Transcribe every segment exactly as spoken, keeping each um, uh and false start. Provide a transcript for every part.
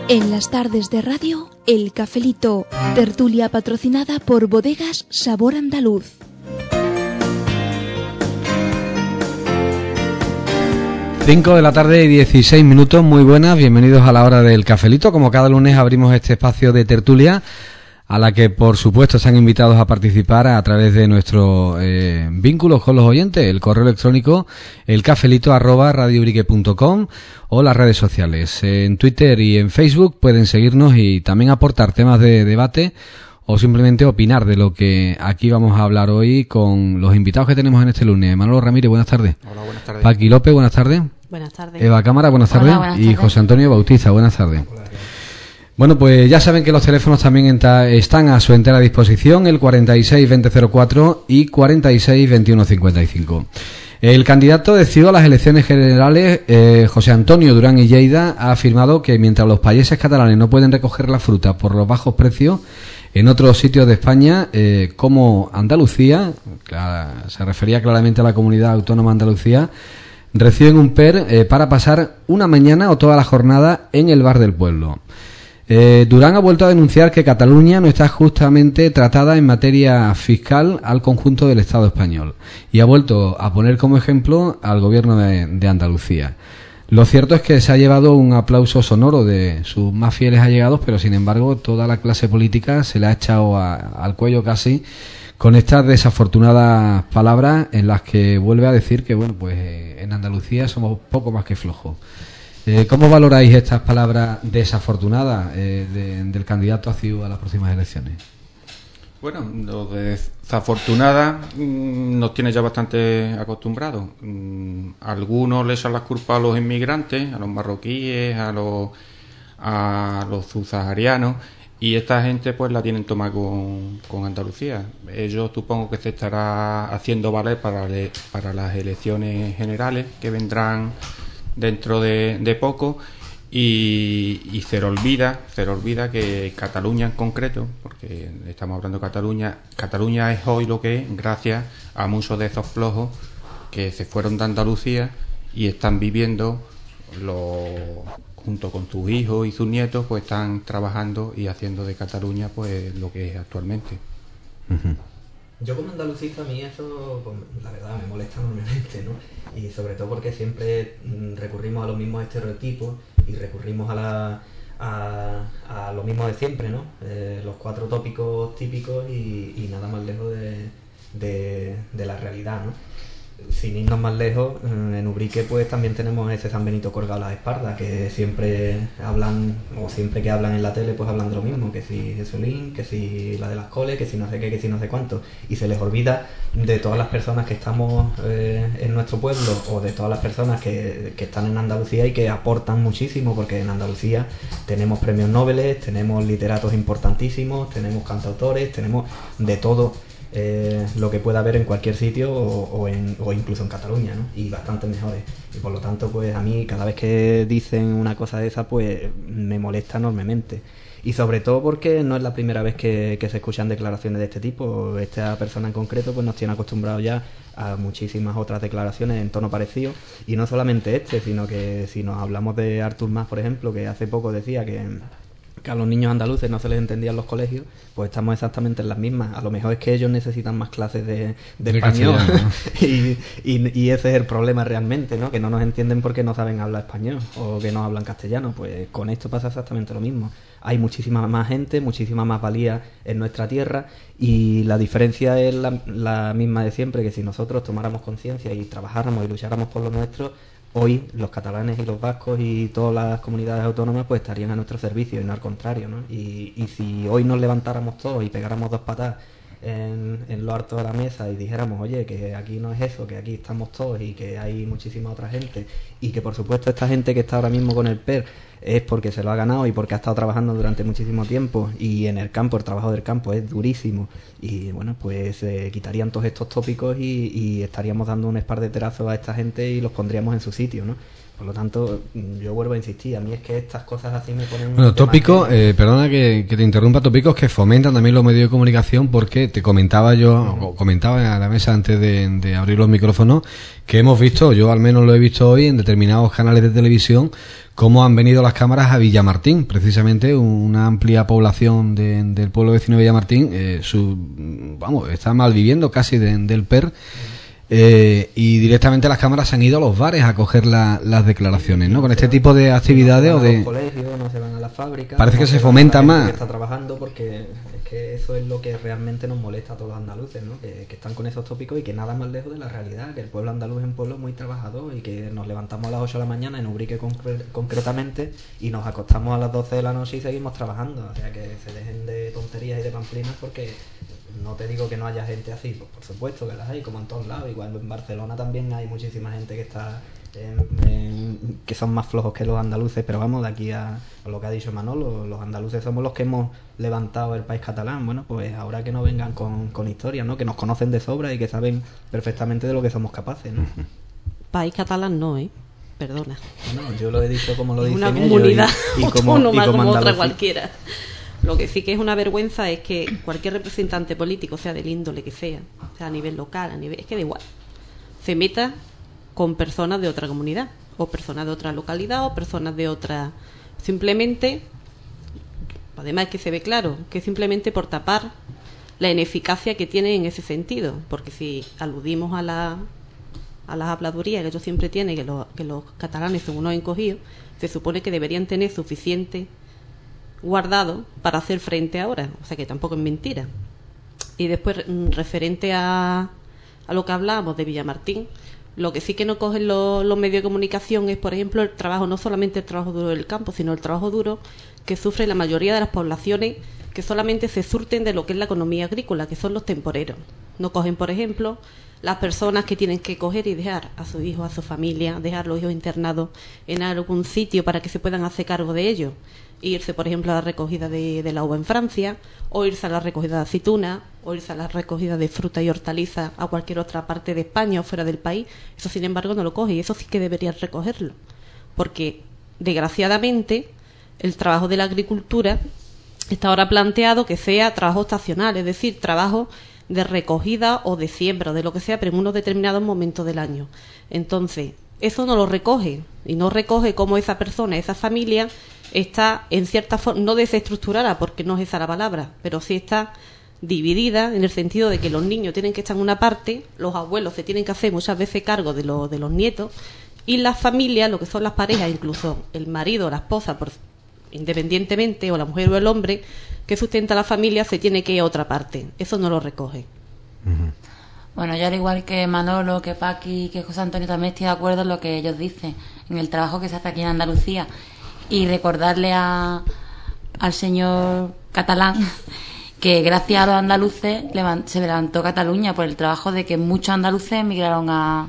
En las tardes de radio, El Cafelito, tertulia patrocinada por Bodegas Sabor Andaluz. cinco de la tarde y dieciséis minutos, muy buenas, bienvenidos a la hora del Cafelito. Como cada lunes abrimos este espacio de tertulia a la que por supuesto están invitados a participar a través de nuestros eh, vínculos con los oyentes, el correo electrónico elcafelito arroba radiobrique punto com o las redes sociales. En Twitter y en Facebook pueden seguirnos y también aportar temas de debate o simplemente opinar de lo que aquí vamos a hablar hoy con los invitados que tenemos en este lunes. Manolo Ramírez, buenas tardes. Hola, buenas tardes. Paqui López, buenas tardes. Buenas tardes. Eva Cámara, buenas tardes. Hola, buenas tardes. Y José Antonio Bautista, buenas tardes. Hola. Bueno, pues ya saben que los teléfonos también enta, están a su entera disposición, el cuarenta y seis veinte cero cuatro y cuarenta y seis veintiuno cincuenta y cinco. El candidato decidido a las elecciones generales, eh, José Antonio Durán y Lleida, ha afirmado que mientras los países catalanes no pueden recoger la fruta por los bajos precios, en otros sitios de España, eh, como Andalucía, claro, se refería claramente a la comunidad autónoma de Andalucía, reciben un P E R eh, para pasar una mañana o toda la jornada en el bar del pueblo. Eh, Durán ha vuelto a denunciar que Cataluña no está justamente tratada en materia fiscal al conjunto del Estado español y ha vuelto a poner como ejemplo al gobierno de, de Andalucía. Lo cierto es que se ha llevado un aplauso sonoro de sus más fieles allegados, pero sin embargo toda la clase política se le ha echado a, al cuello casi con estas desafortunadas palabras en las que vuelve a decir que bueno, pues eh, en Andalucía somos poco más que flojos. Eh, ¿Cómo valoráis estas palabras desafortunadas eh, de, del candidato a Ciu a las próximas elecciones? Bueno, lo de desafortunada mmm, nos tiene ya bastante acostumbrados. Mm, algunos le echan las culpas a los inmigrantes, a los marroquíes, a los a los subsaharianos, y esta gente pues la tienen tomada con, con Andalucía. Ellos supongo que se estará haciendo valer para, le, para las elecciones generales que vendrán dentro de, de poco, y, y se le olvida se le olvida que Cataluña en concreto, porque estamos hablando de Cataluña, Cataluña es hoy lo que es gracias a muchos de esos flojos que se fueron de Andalucía y están viviendo lo, junto con sus hijos y sus nietos, pues están trabajando y haciendo de Cataluña pues lo que es actualmente. Uh-huh. Yo como andalucista, a mí eso, pues, la verdad, me molesta enormemente, ¿no? Y sobre todo porque siempre mm, recurrimos a los mismos estereotipos y recurrimos a, la, a, a lo mismo de siempre, ¿no? Eh, los cuatro tópicos típicos y, y nada más lejos de, de, de la realidad, ¿no? Sin irnos más lejos, en Ubrique pues también tenemos ese San Benito colgado a las espaldas, que siempre hablan, o siempre que hablan en la tele pues hablan de lo mismo, que si Jesulín, que si la de las coles, que si no sé qué, que si no sé cuánto, y se les olvida de todas las personas que estamos eh, en nuestro pueblo, o de todas las personas que, que están en Andalucía y que aportan muchísimo, porque en Andalucía tenemos premios Nobel, tenemos literatos importantísimos, tenemos cantautores, tenemos de todo. Eh, lo que pueda haber en cualquier sitio o, o, en, o incluso en Cataluña, ¿no? Y bastante mejores, y por lo tanto pues a mí cada vez que dicen una cosa de esa pues me molesta enormemente, y sobre todo porque no es la primera vez que, que se escuchan declaraciones de este tipo. Esta persona en concreto pues nos tiene acostumbrados ya a muchísimas otras declaraciones en tono parecido, y no solamente este, sino que si nos hablamos de Artur Mas, por ejemplo, que hace poco decía que que a los niños andaluces no se les entendía en los colegios, pues estamos exactamente en las mismas. A lo mejor es que ellos necesitan más clases de, de, de español, ¿no? y, y, y ese es el problema realmente, ¿no? Que no nos entienden porque no saben hablar español o que no hablan castellano. Pues con esto pasa exactamente lo mismo. Hay muchísima más gente, muchísima más valía en nuestra tierra, y la diferencia es la, la misma de siempre, que si nosotros tomáramos conciencia y trabajáramos y lucháramos por lo nuestro, hoy los catalanes y los vascos y todas las comunidades autónomas pues estarían a nuestro servicio y no al contrario, ¿no? Y, y si hoy nos levantáramos todos y pegáramos dos patas en, en lo alto de la mesa y dijéramos, oye, que aquí no es eso, que aquí estamos todos y que hay muchísima otra gente, y que por supuesto esta gente que está ahora mismo con el P E R es porque se lo ha ganado y porque ha estado trabajando durante muchísimo tiempo, y en el campo, el trabajo del campo es durísimo, y bueno, pues eh, quitarían todos estos tópicos y, y estaríamos dando un par de terazos a esta gente y los pondríamos en su sitio, ¿no? Por lo tanto, yo vuelvo a insistir, a mí es que estas cosas así me ponen... Bueno, tópicos, que... eh, perdona que, que te interrumpa, tópicos que fomentan también los medios de comunicación, porque te comentaba yo, uh-huh. o comentaba a la mesa antes de, de abrir los micrófonos, que hemos visto, yo al menos lo he visto hoy en determinados canales de televisión, cómo han venido las cámaras a Villamartín, precisamente una amplia población de, del pueblo vecino de Villamartín, eh, su, vamos, está malviviendo casi de, del P E R, eh, y directamente las cámaras han ido a los bares a coger la, las declaraciones, ¿no? Con este tipo de actividades no o de... los colegios, no se van a las fábricas, parece no que se, se fomenta más. Que está trabajando, porque es que eso es lo que realmente nos molesta a todos los andaluces, ¿no? Que, que están con esos tópicos y que nada más lejos de la realidad, que el pueblo andaluz es un pueblo muy trabajador y que nos levantamos a las ocho de la mañana en Ubrique concre- concretamente y nos acostamos a las doce de la noche y seguimos trabajando, o sea que se dejen de tonterías y de pamplinas, porque no te digo que no haya gente así, pues por supuesto que las hay, como en todos lados, igual en Barcelona también hay muchísima gente que está en, en, que son más flojos que los andaluces, pero vamos, de aquí a, a lo que ha dicho Manolo, los andaluces somos los que hemos levantado el país catalán. Bueno, pues ahora que no vengan con, con historias, ¿no? Que nos conocen de sobra y que saben perfectamente de lo que somos capaces, ¿no? País catalán no, ¿eh? Perdona. Bueno, yo lo he dicho como lo es dicen una comunidad ellos y, y como, autónoma y como, como otra Andalucía. cualquiera. Lo que sí que es una vergüenza es que cualquier representante político, sea del índole que sea, sea a nivel local, a nivel, es que da igual, se meta con personas de otra comunidad, o personas de otra localidad, o personas de otra... Simplemente, además que se ve claro, que simplemente por tapar la ineficacia que tiene en ese sentido, porque si aludimos a la a las habladurías que ellos siempre tienen, que, lo, que los catalanes son unos encogidos, se supone que deberían tener suficiente guardado para hacer frente ahora, o sea que tampoco es mentira. Y después, referente a, a lo que hablábamos de Villamartín, lo que sí que no cogen los, los medios de comunicación es, por ejemplo, el trabajo, no solamente el trabajo duro del campo, sino el trabajo duro que sufre la mayoría de las poblaciones que solamente se surten de lo que es la economía agrícola, que son los temporeros. No cogen, por ejemplo, las personas que tienen que coger y dejar a sus hijos, a su familia, dejar los hijos internados en algún sitio para que se puedan hacer cargo de ellos. Irse, por ejemplo, a la recogida de, de la uva en Francia, o irse a la recogida de aceituna, o irse a la recogida de fruta y hortalizas a cualquier otra parte de España o fuera del país. Eso, sin embargo, no lo coge, y eso sí que deberían recogerlo. Porque, desgraciadamente, el trabajo de la agricultura está ahora planteado que sea trabajo estacional, es decir, trabajo de recogida o de siembra, o de lo que sea, pero en unos determinados momentos del año. Entonces, eso no lo recoge, y no recoge cómo esa persona, esa familia, está en cierta forma, no desestructurada, porque no es esa la palabra, pero sí está dividida en el sentido de que los niños tienen que estar en una parte, los abuelos se tienen que hacer muchas veces cargo de, lo, de los nietos, y las familias, lo que son las parejas, incluso el marido o la esposa, por, independientemente, o la mujer o el hombre que sustenta a la familia, se tiene que ir a otra parte. Eso no lo recoge. Uh-huh. Bueno, yo al igual que Manolo, que Paqui, que José Antonio, también estoy de acuerdo en lo que ellos dicen, en el trabajo que se hace aquí en Andalucía, y recordarle a, al señor catalán que gracias a los andaluces se levantó Cataluña por el trabajo de que muchos andaluces emigraron a,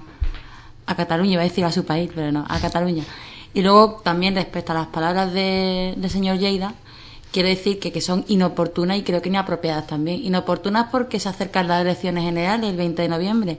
a Cataluña, iba a decir a su país, pero no, a Cataluña. Y luego también respecto a las palabras de, del señor Lleida, quiero decir que, que son inoportunas y creo que inapropiadas también. Inoportunas porque se acercan las elecciones generales el veinte de noviembre,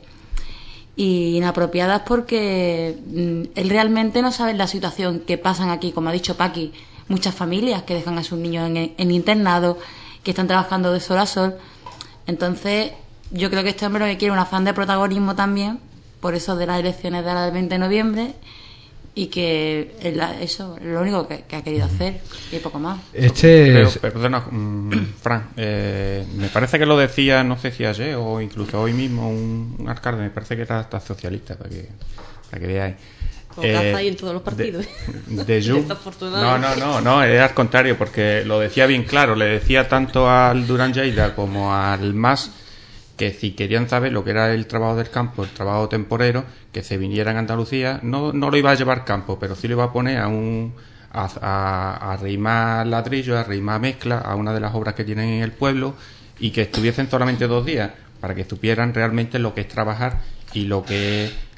y inapropiadas porque mmm, él realmente no sabe la situación que pasan aquí, como ha dicho Paqui, muchas familias que dejan a sus niños en, en internado, que están trabajando de sol a sol. Entonces yo creo que este hombre lo que quiere es un afán de protagonismo también, por eso de las elecciones del veinte de noviembre, y que él, eso es lo único que, que ha querido hacer, y poco más. Este Pero, es... perdona, mmm, Fran, eh, me parece que lo decía, no sé si ayer o incluso hoy mismo, un, un alcalde, me parece que era hasta socialista, para que, para que veáis. Con caza ahí en todos los partidos. De, de Jun... No, no, no, no, era al contrario, porque lo decía bien claro, le decía tanto al Durán Lleida como al Mas que si querían saber lo que era el trabajo del campo, el trabajo temporero, que se vinieran a Andalucía, no, no lo iba a llevar campo, pero sí lo iba a poner a un a, a, a arrimar ladrillo, a arrimar mezcla a una de las obras que tienen en el pueblo, y que estuviesen solamente dos días, para que supieran realmente lo que es trabajar y lo que es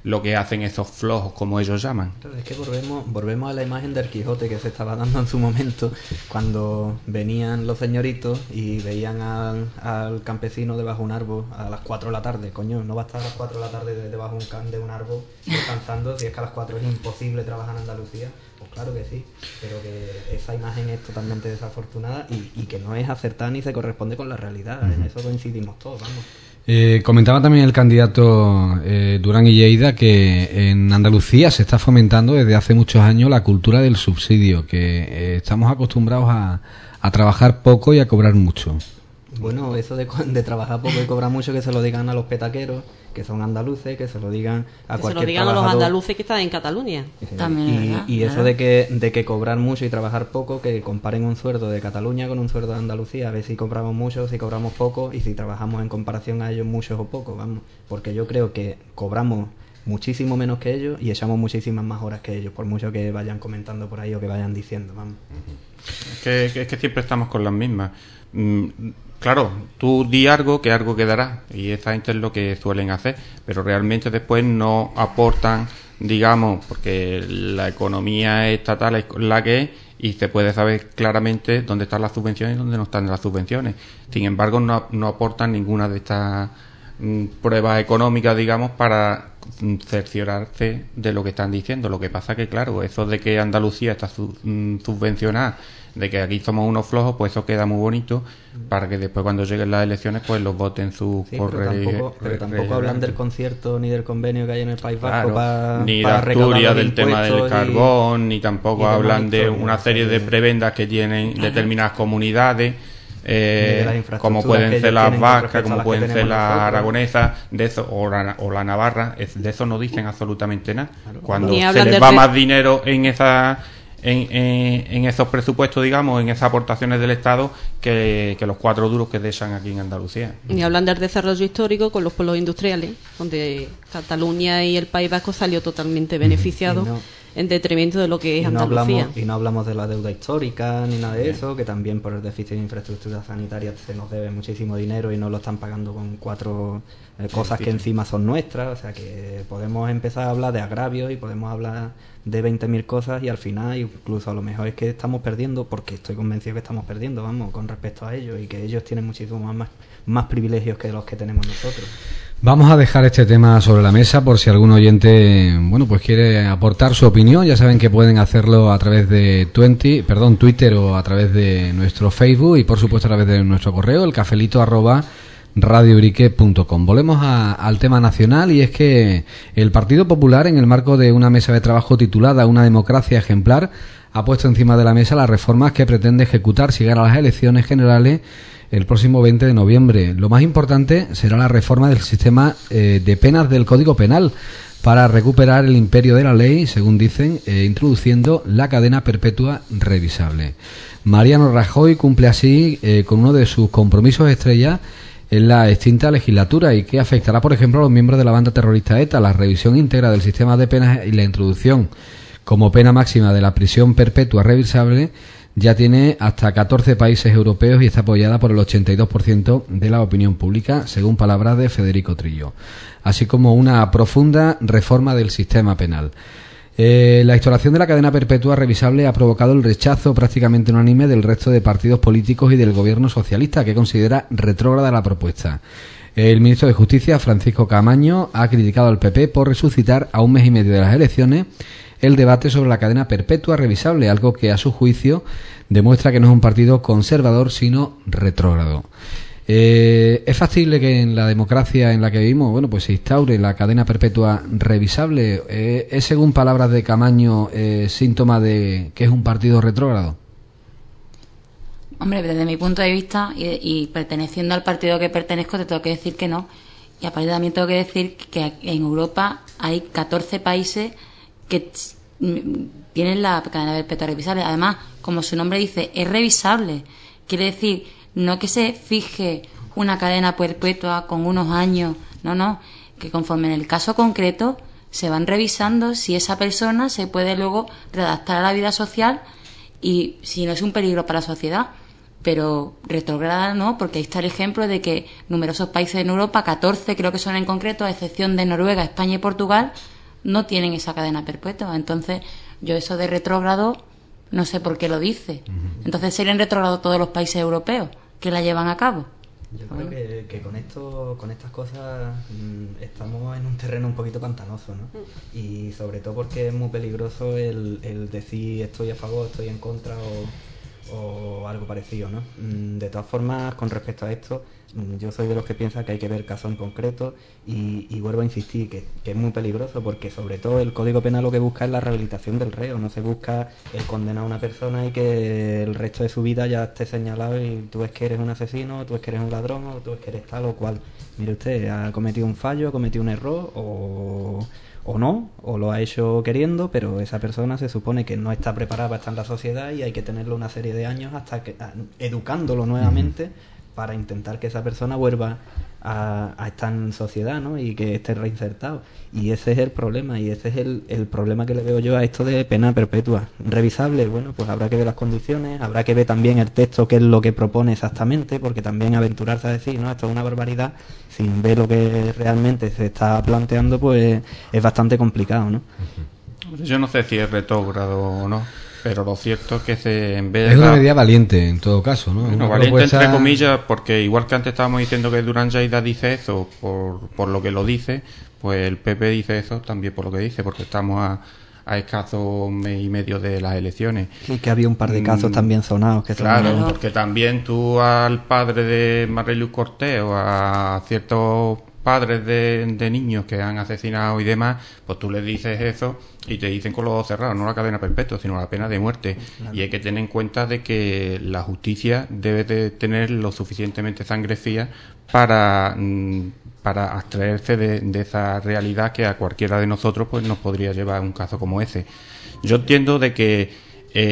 lo que hacen esos flojos, como ellos llaman. Es que volvemos, volvemos a la imagen del Quijote que se estaba dando en su momento, cuando venían los señoritos y veían al, al campesino debajo de un árbol a las cuatro de la tarde. Coño, no va a estar a las cuatro de la tarde debajo de un, can, de un árbol descansando, si es que a las cuatro es imposible trabajar en Andalucía. Pues claro que sí, pero que esa imagen es totalmente desafortunada y, y que no es acertada ni se corresponde con la realidad. Uh-huh. En eso coincidimos todos, vamos. Eh, comentaba también el candidato eh, Durán y Lleida que en Andalucía se está fomentando desde hace muchos años la cultura del subsidio, que eh, estamos acostumbrados a, a trabajar poco y a cobrar mucho. Bueno, eso de, de trabajar poco y cobrar mucho, que se lo digan a los petaqueros, que son andaluces, que se lo digan a que cualquier se lo digan trabajador. A los andaluces que están en Cataluña. También, y, ¿verdad? y eso Claro. de que de que cobrar mucho y trabajar poco, que comparen un sueldo de Cataluña con un sueldo de Andalucía, a ver si cobramos mucho, si cobramos poco y si trabajamos en comparación a ellos muchos o pocos, vamos. Porque yo creo que cobramos muchísimo menos que ellos y echamos muchísimas más horas que ellos, por mucho que vayan comentando por ahí o que vayan diciendo, vamos. Es que, que, es que siempre estamos con las mismas. Mm, claro, tú di algo que algo quedará, y esta gente es lo que suelen hacer, pero realmente después no aportan, digamos, porque la economía estatal es la que es y se puede saber claramente dónde están las subvenciones y dónde no están las subvenciones. Sin embargo, no, no aportan ninguna de estas mm, pruebas económicas, digamos, para cerciorarse de lo que están diciendo. Lo que pasa que, claro, eso de que Andalucía está su, mm, subvencionada, de que aquí somos unos flojos, pues eso queda muy bonito para que después cuando lleguen las elecciones pues los voten sus sí, pero tampoco, pero tampoco hablan del concierto ni del convenio que hay en el País Vasco, claro, para ni para de Asturias, del impuestos tema del carbón, y, ni tampoco y hablan de historias, una serie de prebendas que tienen determinadas comunidades, eh, como pueden ser las vascas, como pueden ser las aragonesas, de eso, o la, o la navarra, es, de eso no dicen absolutamente nada. Claro. Cuando Ni se hablan les del va re- más dinero en esa En, en, en esos presupuestos, digamos, en esas aportaciones del Estado, que, que los cuatro duros que dejan aquí en Andalucía. Y hablan del desarrollo histórico con los pueblos industriales, donde Cataluña y el País Vasco salió totalmente beneficiado Y no- en detrimento de lo que es y no Andalucía. hablamos y no hablamos de la deuda histórica ni nada de eso, que también por el déficit de infraestructura sanitaria se nos debe muchísimo dinero y no lo están pagando con cuatro eh, cosas que encima son nuestras. O sea que podemos empezar a hablar de agravios y podemos hablar de veinte mil cosas y al final incluso a lo mejor es que estamos perdiendo, porque estoy convencido que estamos perdiendo, vamos, con respecto a ellos, y que ellos tienen muchísimos más, más, más privilegios que los que tenemos nosotros. Vamos a dejar este tema sobre la mesa por si algún oyente, bueno, pues quiere aportar su opinión. Ya saben que pueden hacerlo a través de veinte, perdón, Twitter, o a través de nuestro Facebook y por supuesto a través de nuestro correo, el cafelito arroba radiobrique punto com. Volvemos a, al tema nacional, y es que el Partido Popular, en el marco de una mesa de trabajo titulada Una democracia ejemplar, ha puesto encima de la mesa las reformas que pretende ejecutar si gana las elecciones generales el próximo veinte de noviembre. Lo más importante será la reforma del sistema eh, de penas del Código Penal para recuperar el imperio de la ley, según dicen, eh, introduciendo la cadena perpetua revisable. Mariano Rajoy cumple así eh, con uno de sus compromisos estrella en la extinta legislatura, y que afectará, por ejemplo, a los miembros de la banda terrorista ETA, la revisión íntegra del sistema de penas y la introducción como pena máxima de la prisión perpetua revisable. Ya tiene hasta catorce países europeos y está apoyada por el ochenta y dos por ciento de la opinión pública, según palabras de Federico Trillo, así como una profunda reforma del sistema penal. Eh, la instauración de la cadena perpetua revisable ha provocado el rechazo prácticamente unánime del resto de partidos políticos y del gobierno socialista, que considera retrógrada la propuesta. El ministro de Justicia, Francisco Caamaño, ha criticado al P P por resucitar a un mes y medio de las elecciones el debate sobre la cadena perpetua revisable, algo que a su juicio demuestra que no es un partido conservador sino retrógrado. Eh, ¿Es factible que en la democracia en la que vivimos, bueno, pues se instaure la cadena perpetua revisable? Eh, ¿Es, según palabras de Caamaño, eh, síntoma de que es un partido retrógrado? Hombre, desde mi punto de vista y, y perteneciendo al partido que pertenezco, te tengo que decir que no. Y aparte también tengo que decir que en Europa hay catorce países que tienen la cadena perpetua revisable. Además, como su nombre dice, es revisable. Quiere decir, no que se fije una cadena perpetua con unos años, no, no, que conforme en el caso concreto se van revisando si esa persona se puede luego readaptar a la vida social y si no es un peligro para la sociedad. Pero retrógrada no, porque ahí está el ejemplo de que numerosos países en Europa, catorce creo que son en concreto, a excepción de Noruega, España y Portugal, no tienen esa cadena perpetua. Entonces, yo eso de retrógrado, no sé por qué lo dice. Entonces, ¿serían retrógrado todos los países europeos que la llevan a cabo? Yo creo que, que con esto, con estas cosas mmm, estamos en un terreno un poquito pantanoso, ¿no? Y sobre todo porque es muy peligroso el, el decir estoy a favor, estoy en contra o, o algo parecido, ¿no? De todas formas, con respecto a esto, yo soy de los que piensa que hay que ver casos en concreto y, y vuelvo a insistir que, que es muy peligroso porque sobre todo el Código Penal lo que busca es la rehabilitación del reo, no se busca el condenar a una persona y que el resto de su vida ya esté señalado y tú es que eres un asesino, tú es que eres un ladrón o tú es que eres tal o cual. Mire usted, ha cometido un fallo, ha cometido un error o... o no, o lo ha hecho queriendo, pero esa persona se supone que no está preparada para estar en la sociedad y hay que tenerlo una serie de años hasta que educándolo nuevamente uh-huh. para intentar que esa persona vuelva a, a estar en sociedad, ¿no? Y que esté reinsertado. Y ese es el problema, y ese es el, el problema que le veo yo a esto de pena perpetua. Revisable, bueno, pues habrá que ver las condiciones, habrá que ver también el texto, qué es lo que propone exactamente, porque también aventurarse a decir, no, esto es una barbaridad, sin ver lo que realmente se está planteando, pues es bastante complicado, ¿no? Yo no sé si es retrógrado o no, pero lo cierto es que se en vez de es una la... medida valiente en todo caso, ¿no? Bueno, valiente propuesta... entre comillas, porque igual que antes estábamos diciendo que Durán Lleida dice eso por, por lo que lo dice, pues el P P dice eso también por lo que dice, porque estamos a, a escaso mes y medio de las elecciones. Y que había un par de casos mm, también sonados. Que claro, sonaron. Porque también tú al padre de Maryluz Cortés o a ciertos padres de, de niños que han asesinado y demás, pues tú les dices eso y te dicen con los ojos cerrados, no la cadena perpetua, sino la pena de muerte. Claro. Y hay que tener en cuenta de que la justicia debe de tener lo suficientemente sangre fría para, para abstraerse de, de esa realidad que a cualquiera de nosotros pues nos podría llevar a un caso como ese. Yo entiendo de que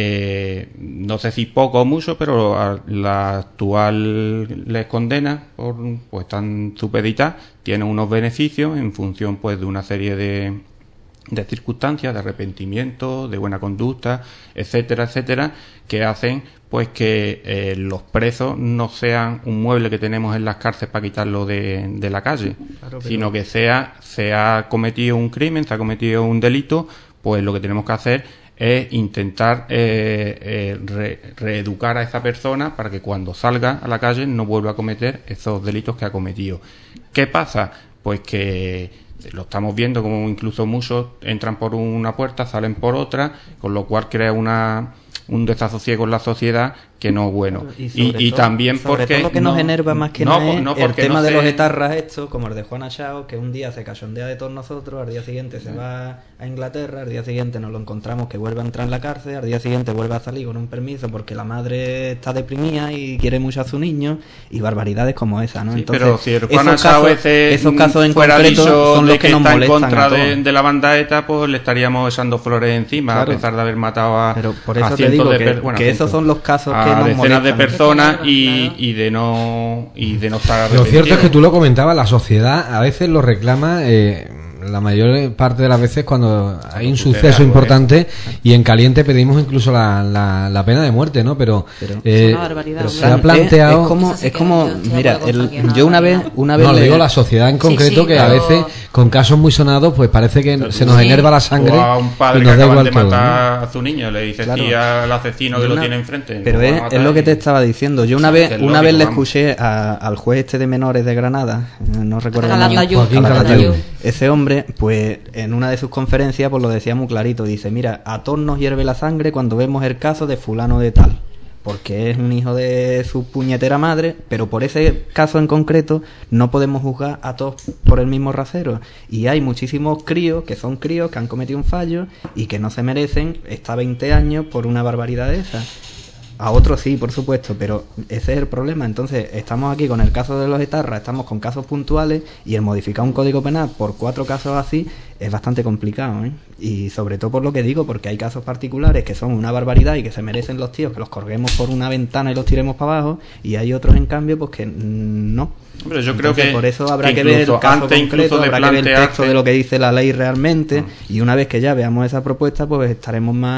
Eh, no sé si poco o mucho, pero a la actual les condena por, pues están supeditadas, tienen unos beneficios en función pues de una serie de, de circunstancias, de arrepentimiento, de buena conducta, etcétera, etcétera, que hacen pues que eh, los presos no sean un mueble que tenemos en las cárceles para quitarlo de, de la calle, claro, pero... sino que sea se ha cometido un crimen, se ha cometido un delito, pues lo que tenemos que hacer es intentar eh, eh, re, reeducar a esa persona para que cuando salga a la calle no vuelva a cometer esos delitos que ha cometido. ¿Qué pasa? Pues que lo estamos viendo como incluso muchos entran por una puerta, salen por otra, con lo cual crea una un desasosiego en la sociedad que no es bueno. Y, y, y todo, también porque todo lo que no, nos enerva más que no, nada no, el tema no de se... los etarras estos, como el de Juana Chao, que un día se cachondea de todos nosotros, al día siguiente se va a Inglaterra, al día siguiente nos lo encontramos que vuelve a entrar en la cárcel, al día siguiente vuelve a salir con un permiso porque la madre está deprimida y quiere mucho a su niño, y barbaridades como esa, ¿no? Sí, entonces, pero si el Juana esos Chao casos, ese esos casos en fuera concreto son los que, que nos está molestan en contra a todos. De, de la banda ETA, pues le estaríamos echando flores encima, claro, a pesar de haber matado a, pero por eso a te digo de que, per... bueno, que esos son los casos a que nos decenas molestan. de personas y, y de no y de no estar arrepentido. Lo cierto es que tú lo comentabas, la sociedad a veces lo reclama eh, la mayor parte de las veces cuando hay un suceso importante y en caliente pedimos incluso la, la, la pena de muerte, ¿no? Pero, pero, eh, es una barbaridad, pero se ha planteado... Es, es como, es como mira, el, yo una vez... Una vez no, le... digo la sociedad en concreto, sí, sí, que pero... a veces con casos muy sonados pues parece que pero, se nos sí. enerva la sangre o a un padre y que nos da acaban igual de todo, matar ¿no? a su niño, le dice claro. sí al asesino que una... lo tiene enfrente. Pero es, es lo que te estaba diciendo. Yo una vez una vez le escuché a, al juez este de menores de Granada, no recuerdo el nombre, ese hombre, pues en una de sus conferencias pues lo decía muy clarito, dice, mira, a todos nos hierve la sangre cuando vemos el caso de fulano de tal, porque es un hijo de su puñetera madre, pero por ese caso en concreto no podemos juzgar a todos por el mismo rasero, y hay muchísimos críos que son críos que han cometido un fallo y que no se merecen estar veinte años por una barbaridad de esa. A otros sí, por supuesto, pero ese es el problema. Entonces, estamos aquí con el caso de los etarras, estamos con casos puntuales, y el modificar un código penal por cuatro casos así es bastante complicado, ¿eh? Y sobre todo por lo que digo, porque hay casos particulares que son una barbaridad y que se merecen los tíos que los colguemos por una ventana y los tiremos para abajo, y hay otros, en cambio, pues que no. Pero yo Entonces, creo que por eso habrá que ver el caso concreto, habrá que ver el texto de lo que dice la ley realmente, mm. y una vez que ya veamos esa propuesta, pues estaremos más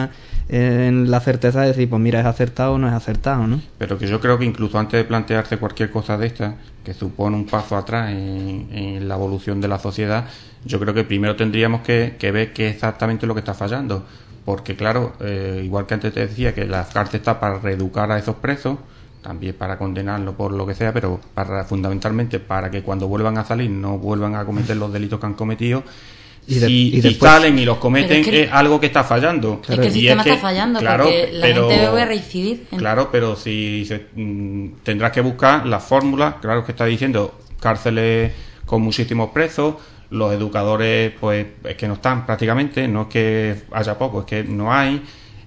en la certeza de decir, pues mira, es acertado o no es acertado, ¿no? Pero que yo creo que incluso antes de plantearse cualquier cosa de esta, que supone un paso atrás en, en la evolución de la sociedad, yo creo que primero tendríamos que, que ver qué es exactamente lo que está fallando. Porque claro, eh, igual que antes te decía que la cárcel está para reeducar a esos presos, también para condenarlos por lo que sea, pero para fundamentalmente para que cuando vuelvan a salir no vuelvan a cometer los delitos que han cometido. Y, de, y, y después, si salen y los cometen, es, que, es algo que está fallando. Claro, es que el sistema es que, está fallando, claro, porque la pero, gente debe reincidir. En... Claro, pero si se, mmm, tendrás que buscar las fórmulas, claro que está diciendo cárceles con muchísimos presos, los educadores pues es que no están prácticamente, no es que haya poco, es que no hay.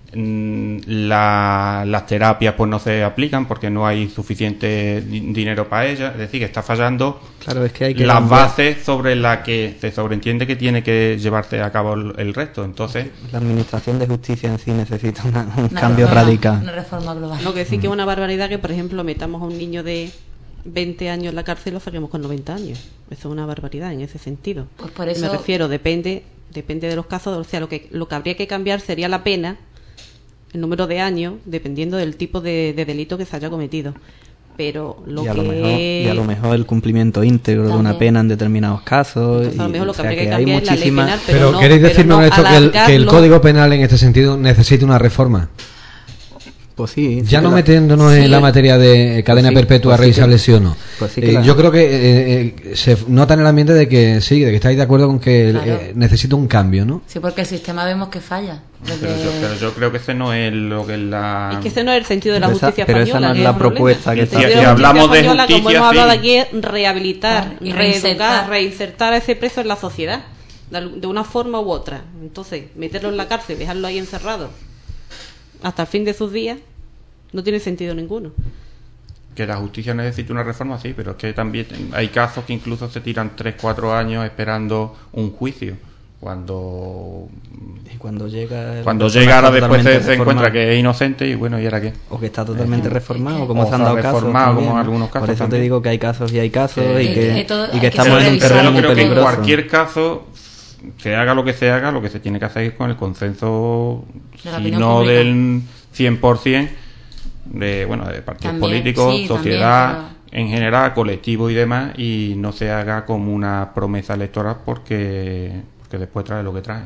La, las terapias pues no se aplican porque no hay suficiente di- dinero para ellas, es decir, que está fallando claro, es que hay que las cambiar. bases sobre las que se sobreentiende que tiene que llevarse a cabo el, el resto. Entonces la administración de justicia en sí necesita una, un una cambio reforma, radical, una reforma global. Lo que sí que es una barbaridad que, por ejemplo, metamos a un niño de veinte años en la cárcel y lo saquemos con noventa años. Eso es una barbaridad en ese sentido. Pues por eso... Me refiero, depende depende de los casos, o sea, lo que lo que habría que cambiar sería la pena, el número de años, dependiendo del tipo de, de delito que se haya cometido. Pero lo y a que... Lo mejor, y a lo mejor el cumplimiento íntegro también de una pena en determinados casos. Entonces, a lo mejor lo que o sea, habría que, que cambiar es la ley penal, pero, pero no, ¿queréis pero decirme no con esto que el, que el Código Penal en este sentido necesita una reforma? Pues sí, ya sí, no la... metiéndonos sí. en la materia de cadena pues sí, perpetua, pues sí revisable que... sí o no. Pues sí que eh, la... Yo creo que eh, eh, se nota en el ambiente de que sí, de que estáis de acuerdo con que claro. eh, necesita un cambio, ¿no? Sí, porque el sistema vemos que falla. Desde... Pero, yo, pero yo creo que ese no es lo que es la... Es que ese no es el sentido de la pero justicia esa, pero española. Esa no es la propuesta que si, está si haciendo. hablamos de española, justicia, como hemos hablado sí. aquí, es rehabilitar, Claro, y reeducar, reinsertar. reinsertar a ese preso en la sociedad, de una forma u otra. Entonces, meterlo en la cárcel, dejarlo ahí encerrado hasta el fin de sus días, no tiene sentido ninguno. Que la justicia necesita una reforma, sí, pero es que también hay casos que incluso se tiran tres cuatro años esperando un juicio. Cuando y cuando llega cuando llega ahora después se, se encuentra que es inocente y bueno, ¿y ahora qué? O que está totalmente Eh, reformado, eh, como o se han se ha dado casos reformado, también, como ¿no? algunos casos Por eso también. te digo que hay casos y hay casos Eh, y que- que, que todo- y hay que que estamos en un revisar. terreno Yo muy creo que en peligroso. cualquier caso, se haga lo que se haga, lo que se tiene que hacer es con el consenso, De la si opinión no pública. del cien por ciento, de, bueno, de partidos También, políticos, sí, sociedad también, en general, colectivo y demás, y no se haga como una promesa electoral porque, porque después trae lo que trae.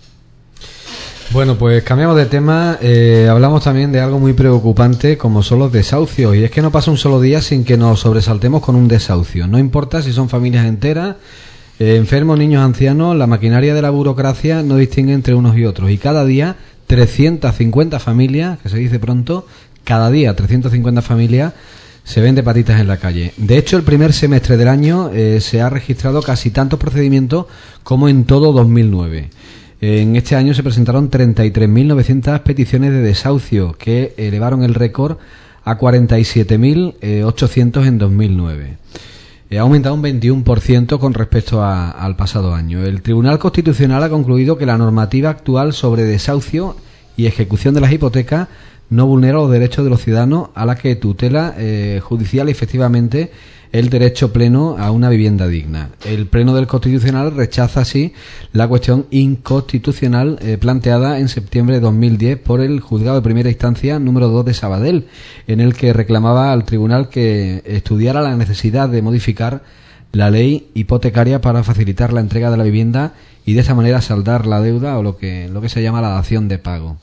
Bueno, pues cambiamos de tema. Eh, hablamos también de algo muy preocupante como son los desahucios. Y es que no pasa un solo día sin que nos sobresaltemos con un desahucio. No importa si son familias enteras, eh, enfermos, niños, ancianos, la maquinaria de la burocracia no distingue entre unos y otros. Y cada día trescientas cincuenta familias, que se dice pronto, cada día trescientas cincuenta familias se ven de patitas en la calle. De hecho, el primer semestre del año eh, se ha registrado casi tantos procedimientos como en todo dos mil nueve. En este año se presentaron treinta y tres mil novecientas peticiones de desahucio, que elevaron el récord a cuarenta y siete mil ochocientos en dos mil nueve. Ha aumentado un veintiuno por ciento con respecto a, al pasado año. El Tribunal Constitucional ha concluido que la normativa actual sobre desahucio y ejecución de las hipotecas no vulnera los derechos de los ciudadanos, a la que tutela eh, judicial efectivamente el derecho pleno a una vivienda digna. El Pleno del Constitucional rechaza así la cuestión inconstitucional eh, planteada en septiembre de dos mil diez por el Juzgado de Primera Instancia número dos de Sabadell, en el que reclamaba al tribunal que estudiara la necesidad de modificar la ley hipotecaria para facilitar la entrega de la vivienda y de esa manera saldar la deuda o lo que, lo que se llama la dación de pago.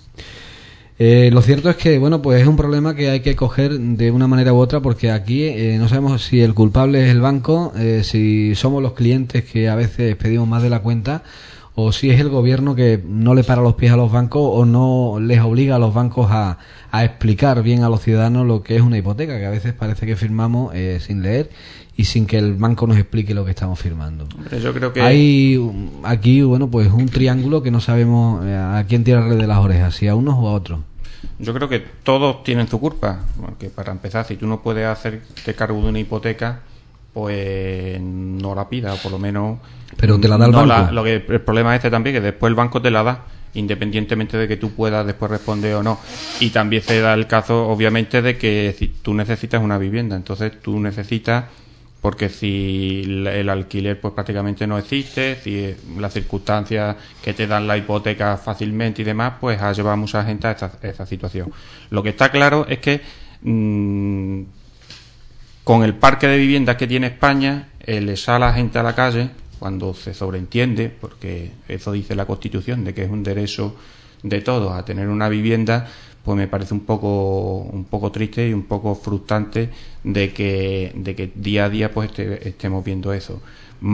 Eh, lo cierto es que, bueno, pues es un problema que hay que coger de una manera u otra, porque aquí eh, no sabemos si el culpable es el banco, eh, si somos los clientes que a veces pedimos más de la cuenta, o si es el gobierno que no le para los pies a los bancos o no les obliga a los bancos a, a explicar bien a los ciudadanos lo que es una hipoteca, que a veces parece que firmamos eh, sin leer y sin que el banco nos explique lo que estamos firmando. Hombre, yo creo que hay aquí, bueno, pues un triángulo que no sabemos eh, a quién tirarle de las orejas, si a unos o a otros. Yo creo que todos tienen su culpa, porque para empezar, si tú no puedes hacerte cargo de una hipoteca, pues no la pidas, o por lo menos... Pero te la da el no banco. La, lo que, el problema es este también, que después el banco te la da, independientemente de que tú puedas después responder o no. Y también se da el caso, obviamente, de que si tú necesitas una vivienda, entonces tú necesitas porque si el alquiler pues prácticamente no existe, si las circunstancias que te dan la hipoteca fácilmente y demás, pues ha llevado a mucha gente a esta, a esta situación. Lo que está claro es que mmm, con el parque de viviendas que tiene España, el echar a la gente a la calle, cuando se sobreentiende, porque eso dice la Constitución, de que es un derecho de todos a tener una vivienda, pues me parece un poco un poco triste y un poco frustrante de que de que día a día pues este, estemos viendo eso.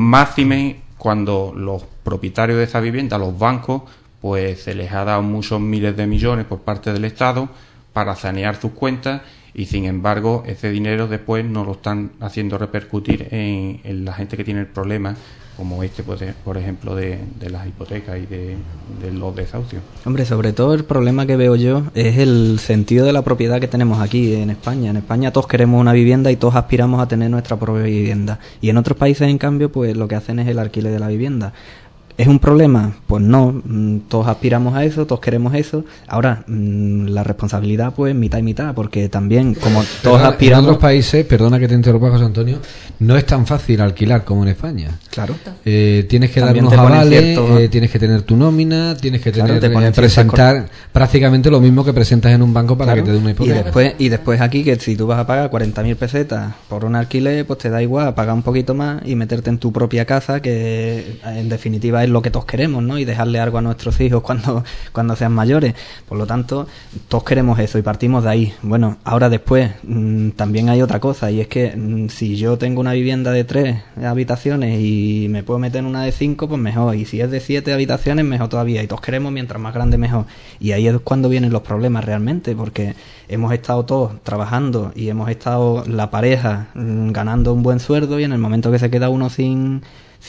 Máxime cuando los propietarios de esa vivienda, los bancos, pues se les ha dado muchos miles de millones por parte del Estado para sanear sus cuentas, y sin embargo ese dinero después no lo están haciendo repercutir en, en la gente que tiene el problema, como este, pues, por ejemplo, de, de las hipotecas y de, de los desahucios. Hombre, sobre todo el problema que veo yo es el sentido de la propiedad que tenemos aquí en España. En España todos queremos una vivienda y todos aspiramos a tener nuestra propia vivienda. Y en otros países, en cambio, pues lo que hacen es el alquiler de la vivienda. ¿Es un problema? Pues no, todos aspiramos a eso, todos queremos eso. Ahora, la responsabilidad pues mitad y mitad, porque también como todos Pero aspiramos... En otros países, perdona que te interrumpa, José Antonio, no es tan fácil alquilar como en España. Claro. Eh, tienes que También dar unos te ponen avales, cierto- eh, tienes que tener tu nómina, tienes que Claro, tener te ponen eh, ciertas presentar prácticamente lo mismo que presentas en un banco para Claro. que te dé una y hipoteca. después y después aquí, que si tú vas a pagar cuarenta mil pesetas por un alquiler, pues te da igual pagar un poquito más y meterte en tu propia casa, que en definitiva es lo que todos queremos, ¿no? Y dejarle algo a nuestros hijos cuando cuando sean mayores. Por lo tanto, todos queremos eso y partimos de ahí. Bueno, ahora después mmm, también hay otra cosa, y es que mmm, si yo tengo una vivienda de tres habitaciones y me puedo meter en una de cinco, pues mejor. Y si es de siete habitaciones, mejor todavía. Y todos queremos mientras más grande mejor. Y ahí es cuando vienen los problemas realmente, porque hemos estado todos trabajando y hemos estado la pareja mmm, ganando un buen sueldo, y en el momento que se queda uno sin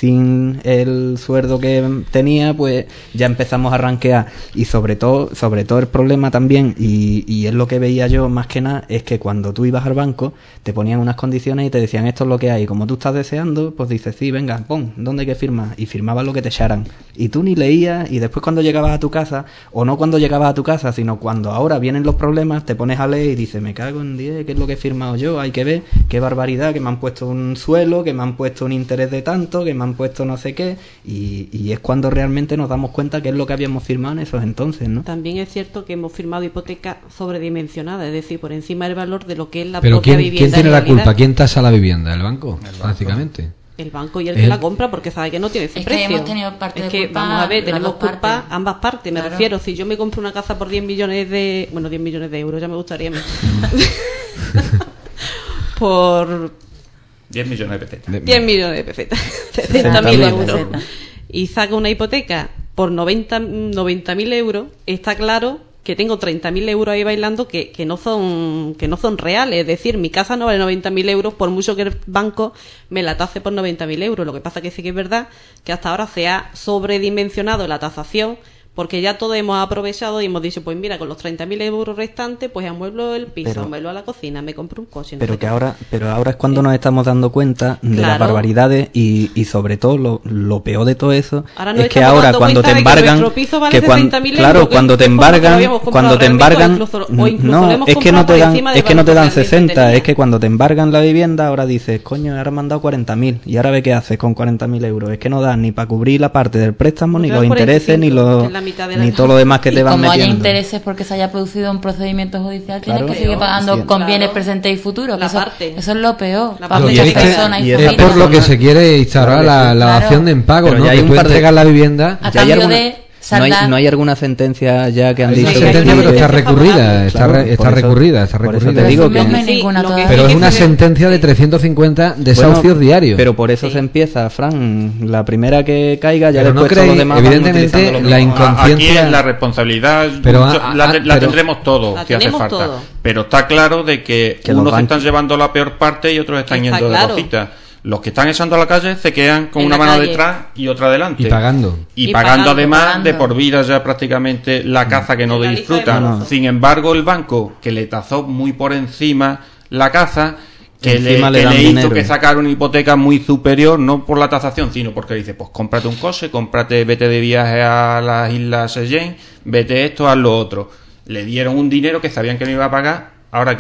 sin el sueldo que tenía, pues ya empezamos a ranquear. Y sobre todo sobre todo el problema también, y, y es lo que veía yo más que nada, es que cuando tú ibas al banco te ponían unas condiciones y te decían esto es lo que hay, como tú estás deseando, pues dices sí, venga, pon, ¿dónde hay que firmar? Y firmabas lo que te echaran, y tú ni leías, y después cuando llegabas a tu casa, o no cuando llegabas a tu casa, sino cuando ahora vienen los problemas, te pones a leer y dices, me cago en diez, ¿qué es lo que he firmado yo? Hay que ver, qué barbaridad, que me han puesto un suelo, que me han puesto un interés de tanto, que me han puesto no sé qué, y, y es cuando realmente nos damos cuenta que es lo que habíamos firmado en esos entonces, ¿no? También es cierto que hemos firmado hipotecas sobredimensionadas, es decir, por encima del valor de lo que es la Pero propia ¿quién, vivienda. ¿quién tiene en la realidad. culpa? ¿Quién tasa la vivienda? ¿El banco? Básicamente. El banco y el El- que la compra, porque sabe que no tiene ese Es que precio. hemos tenido parte es de que, culpa vamos a ver, las tenemos dos culpa partes. ambas partes. Me Claro. refiero, si yo me compro una casa por diez millones de... Bueno, diez millones de euros, ya me gustaría. me- por diez millones de pesetas. De- diez millones de pesetas. sesenta mil mil euros. pesetas. Y saco una hipoteca por noventa mil euros, está claro que tengo treinta mil euros ahí bailando que, que no son que no son reales. Es decir, mi casa no vale noventa mil euros por mucho que el banco me la tase por noventa mil euros. Lo que pasa que sí que es verdad que hasta ahora se ha sobredimensionado la tasación, porque ya todos hemos aprovechado y hemos dicho, pues mira, con los treinta mil euros restantes, pues amueblo el piso, Pero- amueblo a la cocina, me compro un coche. no Pero sé que qué. ahora, pero ahora es cuando nos estamos dando cuenta de las Claro. barbaridades, y, y sobre todo lo, lo peor de todo eso Ahora nos es que estamos ahora dando cuando cuenta te de que embargan, nuestro piso vale que cuan- sesenta mil claro, euros, que cuando te es cuando lo embargan, habíamos comprado cuando te realmente, o embargan, incluso- o incluso lo no, hemos es que comprado no te por dan, encima del es que no te valor dan que realmente sesenta, tenía. es que cuando te embargan la vivienda ahora dices, coño, ahora me han dado cuarenta mil, y ahora ve qué haces con cuarenta mil euros, es que no dan ni para cubrir la parte del préstamo, No ni te los dan intereses, ni cuarenta y cinco, los, que es la mitad de la- ni todo lo demás que te Y van como haya metiendo. intereses porque se haya producido un procedimiento judicial, Claro. tienes que seguir Peor, pagando sí. con bienes Claro. presentes y futuros. que La eso, parte. eso es lo peor. La para parte Y muchas es, que- personas y y es esa familias. por lo que persona- se quiere instaurar Claro que la, sí. la Claro. dación de impago, Pero ¿no? ya hay Que un tú par de- entregas la vivienda. A Ya hay cambio alguna- de no hay, saldar. no hay alguna sentencia ya que han Hay una dicho Sí, sentencia, hay pero está sentencias recurrida, favorables. está, Claro, re- está por eso- recurrida, está por eso recurrida. te digo Eso que- no es Sí, ninguna lo que todavía. Pero es Sí, una sí, sentencia de trescientos cincuenta desahucios Bueno, diarios. Pero por eso Sí. se empieza, Fran. La primera que caiga, ya Pero no después todos los creéis, demás van evidentemente, utilizando lo la mismo. incon- A- Aquí conciencia- es la responsabilidad, Pero, mucho- ah, la, ah, la pero- tendremos todos La si hace tenemos falta. todos. Pero está claro de que, Que los unos se bancos- están llevando la peor parte y otros están Está yendo claro. de rositas. Los que están echando a la calle se quedan con En una la mano calle. detrás y otra delante. Y pagando. Y, Y pagando, pagando, además pagando. de por vida ya prácticamente la casa que no En la lista de disfrutan. morosos. Sin embargo, el banco que le tasó muy por encima la casa, que le, Encima le que dan le hizo dinero. que sacar una hipoteca muy superior, no por la tasación, sino porque dice, pues cómprate un coche, cómprate, vete de viaje a las Islas Seychelles, vete esto, haz lo otro. Le dieron un dinero que sabían que no iba a pagar, ahora que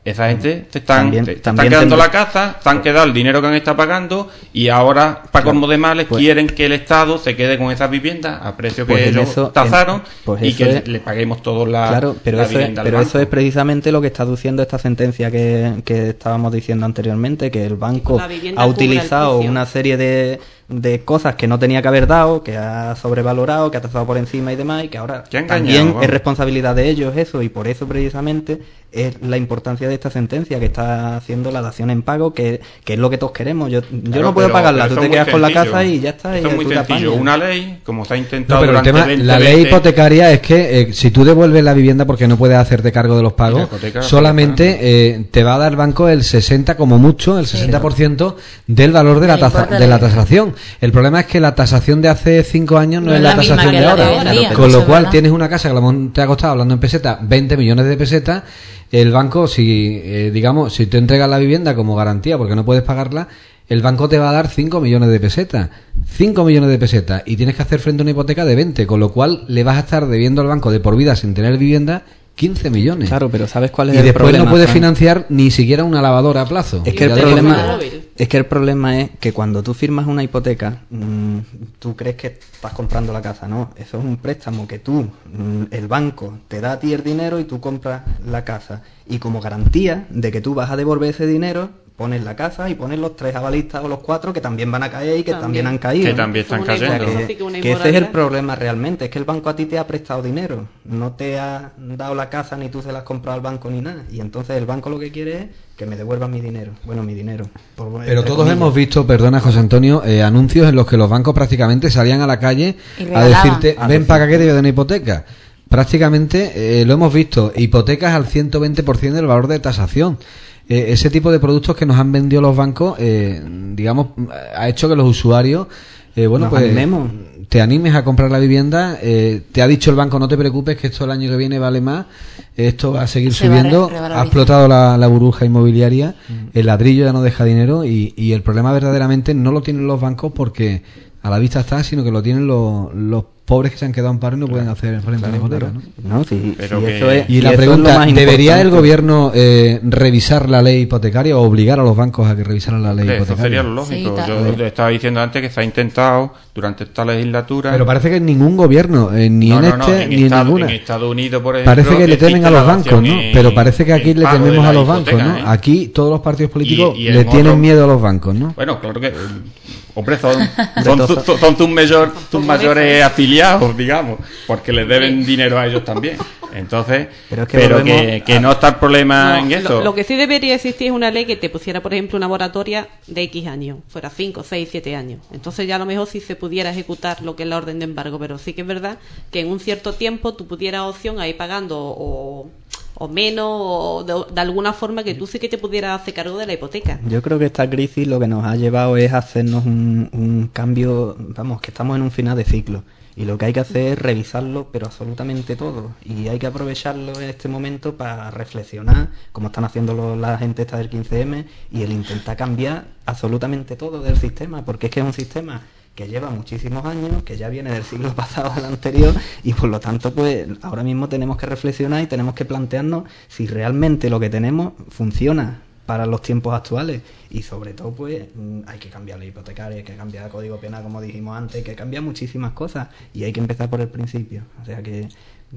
Esa gente te están, También- te, te también están quedando tendrá- la casa, te han quedado el dinero que han estado pagando y ahora, para Claro. colmo de males, Pues- quieren que el Estado se quede con esas viviendas a precio que Pues en ellos eso- tasaron en- pues y eso que es- le paguemos todos la, Claro, pero, la eso es, vivienda al pero eso banco. es precisamente lo que está aduciendo esta sentencia que, que estábamos diciendo anteriormente, que el banco La vivienda ha cubra el utilizado precio. una serie de, de cosas que no tenía que haber dado, que ha sobrevalorado, que ha tasado por encima y demás, y que ahora Que ha engañado, también vamos. es responsabilidad de ellos eso, y por eso precisamente es la importancia de esta sentencia que está haciendo la dación en pago, que, que es lo que todos queremos. Yo, yo Claro, no puedo pero- pagarla, pero tú eso te es muy quedas con la sencillo. casa y ya está. Eso y es muy tú te sencillo. apañas. Una ley, como se ha intentado No, pero el durante tema, veinte, la ley veinte hipotecaria es que eh, si tú devuelves la vivienda porque no puedes hacerte cargo de los Y pagos, la hipoteca la solamente eh, te va a dar el banco el sesenta como mucho, el sesenta por ciento del valor de la Del tasa, importe de la de- tasación. El problema es que la tasación de hace cinco años no, No es es la la misma tasación que de la ahora. de hoy en día, Con eso lo es cual verdad. tienes una casa que a lo mejor te ha costado, hablando en pesetas, veinte millones de pesetas. El banco, si eh, digamos, si te entregas la vivienda como garantía porque no puedes pagarla, el banco te va a dar cinco millones de pesetas. cinco millones de pesetas y tienes que hacer frente a una hipoteca de veinte, con lo cual le vas a estar debiendo al banco de por vida sin tener vivienda quince millones. Claro, pero ¿sabes cuál es y el después problema? no puedes Fran? financiar ni siquiera una lavadora a plazo. Es que el Ya de por problema vida. móvil. es que el problema es que cuando tú firmas una hipoteca, mmm, tú crees que estás comprando la casa, no, eso es un préstamo que tú, mmm, el banco te da a ti el dinero y tú compras la casa, y como garantía de que tú vas a devolver ese dinero, pones la casa y pones los tres avalistas o los cuatro que también van a caer y que también, También. han caído, Que ¿no? también están Como una cayendo. que, Así que una que ese es el inmoralidad. problema realmente, es que el banco a ti te ha prestado dinero, no te ha dado la casa ni tú se la has comprado al banco ni nada, y entonces el banco lo que quiere es que me devuelvan mi dinero, bueno, mi dinero. por- Pero entre todos comillas. hemos visto, perdona José Antonio, eh, anuncios en los que los bancos prácticamente salían a la calle Y a regalaban. decirte, A ven decir- para acá que te voy a dar una hipoteca. Prácticamente eh, lo hemos visto, hipotecas al ciento veinte por ciento del valor de tasación. Eh, ese tipo de productos que nos han vendido los bancos, eh, digamos, ha hecho que los usuarios, eh, bueno, Nos pues animemos. te animes a comprar la vivienda. Eh, te ha dicho el banco, no te preocupes que esto el año que viene vale más, esto va a seguir Se va a subiendo. re- Ha revalorizar. explotado la, la burbuja inmobiliaria, el ladrillo ya no deja dinero y, y el problema verdaderamente no lo tienen los bancos porque a la vista está, sino que lo tienen los, los pobres que se han quedado en paro y no pueden hacer frente a la hipoteca, ¿no? No, sí, Pero sí, que- eso es- Y sí, la eso es lo pregunta, más ¿debería el importante. gobierno eh, revisar la ley hipotecaria o obligar a los bancos a que revisaran la ley Hombre, eso hipotecaria? sería lo lógico. Sí, tal. Yo te estaba diciendo antes que se ha intentado durante esta legislatura. Pero parece que ningún gobierno, eh, ni No, en no, no, este en ni Estados- en ninguna. en Estados Unidos, por ejemplo, Parece que le temen existe a los la bancos, dación ¿no? en- Pero parece que aquí en le pago de tememos la a los hipoteca, bancos, ¿no? ¿eh? Aquí todos los partidos políticos Y- y el le morro- tienen miedo a los bancos, ¿no? Bueno, claro que. Hombre, son, son, tu- son tus, mayor- tus mayores afiliados, digamos, porque les deben dinero a ellos también. Entonces, Pero pero, es que que, volvemos que a- no está el problema No, en eso. Lo, lo que sí debería existir es una ley que te pusiera, por ejemplo, una moratoria de X años, fuera cinco, seis, siete años. Entonces ya a lo mejor sí se pudiera ejecutar lo que es la orden de embargo, pero sí que es verdad que en un cierto tiempo tú pudieras opción a ir pagando o, o menos o de, de alguna forma que tú sí que te pudieras hacer cargo de la hipoteca. Yo creo que esta crisis lo que nos ha llevado es hacernos un, un cambio, vamos, que estamos en un final de ciclo. Y lo que hay que hacer es revisarlo, pero absolutamente todo. Y hay que aprovecharlo en este momento para reflexionar, como están haciendo lo- la gente esta del quince eme, y el intentar cambiar absolutamente todo del sistema, porque es que es un sistema que lleva muchísimos años, que ya viene del siglo pasado al anterior, y por lo tanto, pues ahora mismo tenemos que reflexionar y tenemos que plantearnos si realmente lo que tenemos funciona para los tiempos actuales, y sobre todo pues mm, hay que cambiar la hipotecaria, hay que cambiar el código penal, como dijimos antes, hay que cambiar muchísimas cosas y hay que empezar por el principio, o sea que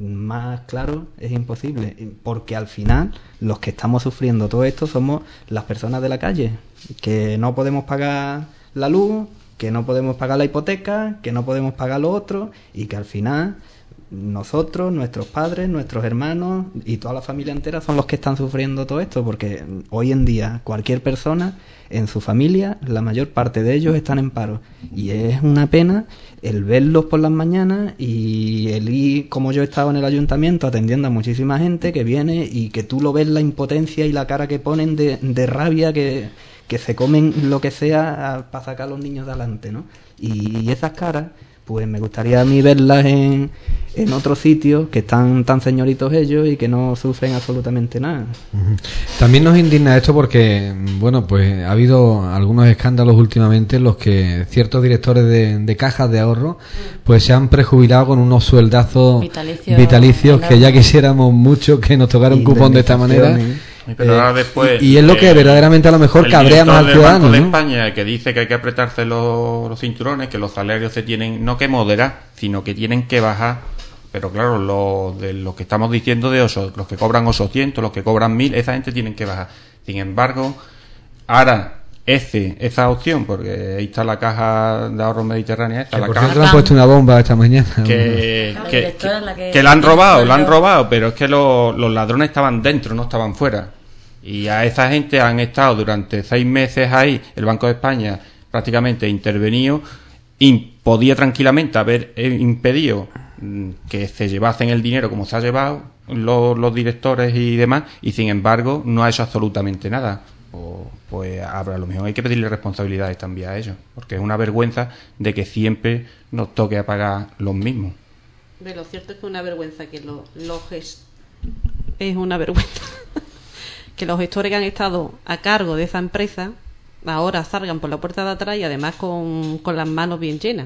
más claro es imposible, porque al final los que estamos sufriendo todo esto somos las personas de la calle, que no podemos pagar la luz, que no podemos pagar la hipoteca, que no podemos pagar lo otro, y que al final nosotros, nuestros padres, nuestros hermanos y toda la familia entera son los que están sufriendo todo esto, porque hoy en día cualquier persona en su familia, la mayor parte de ellos están en paro, y es una pena el verlos por las mañanas y el ir, como yo he estado en el ayuntamiento atendiendo a muchísima gente que viene y que tú lo ves la impotencia y la cara que ponen de, de rabia, que, que se comen lo que sea para sacar a los niños de adelante, ¿no? Y esas caras, pues me gustaría a mí verlas en, en otros sitios que están tan señoritos ellos y que no sufren absolutamente nada. Ujú. También nos indigna esto porque, bueno, pues ha habido algunos escándalos últimamente en los que ciertos directores de, de cajas de ahorro pues se han prejubilado con unos sueldazos Vitalicio vitalicios que ya enorme. quisiéramos mucho que nos tocara un cupón de esta manera. Pero eh, ahora después, y, y es lo que eh, verdaderamente a lo mejor el cabrea más al director del ciudadano, Banco de ¿no? España, que dice que hay que apretarse los, los cinturones, que los salarios se tienen no que moderar, sino que tienen que bajar. Pero claro, los de los que estamos diciendo de oso, los que cobran ochocientos, los que cobran mil, esa gente tienen que bajar. Sin embargo, ahora ese, esa opción, porque ahí está la caja de ahorros mediterránea, esta, Que la por caja cierto le han puesto una bomba esta mañana. que, La que, directora es la que, que- que la han robado, que- la han robado, pero es que los, los ladrones estaban dentro, no estaban fuera. Y a esa gente han estado durante seis meses ahí, el Banco de España prácticamente intervenido, y podía tranquilamente haber eh, impedido mm, que se llevasen el dinero como se ha llevado los, los directores y demás, y sin embargo no ha hecho absolutamente nada. O, pues a lo mejor hay que pedirle responsabilidades también a ellos, porque es una vergüenza de que siempre nos toque a pagar los mismos. Pero lo cierto es que es una vergüenza que los lo gest... es una vergüenza que los gestores que han estado a cargo de esa empresa ahora salgan por la puerta de atrás y además con, con las manos bien llenas.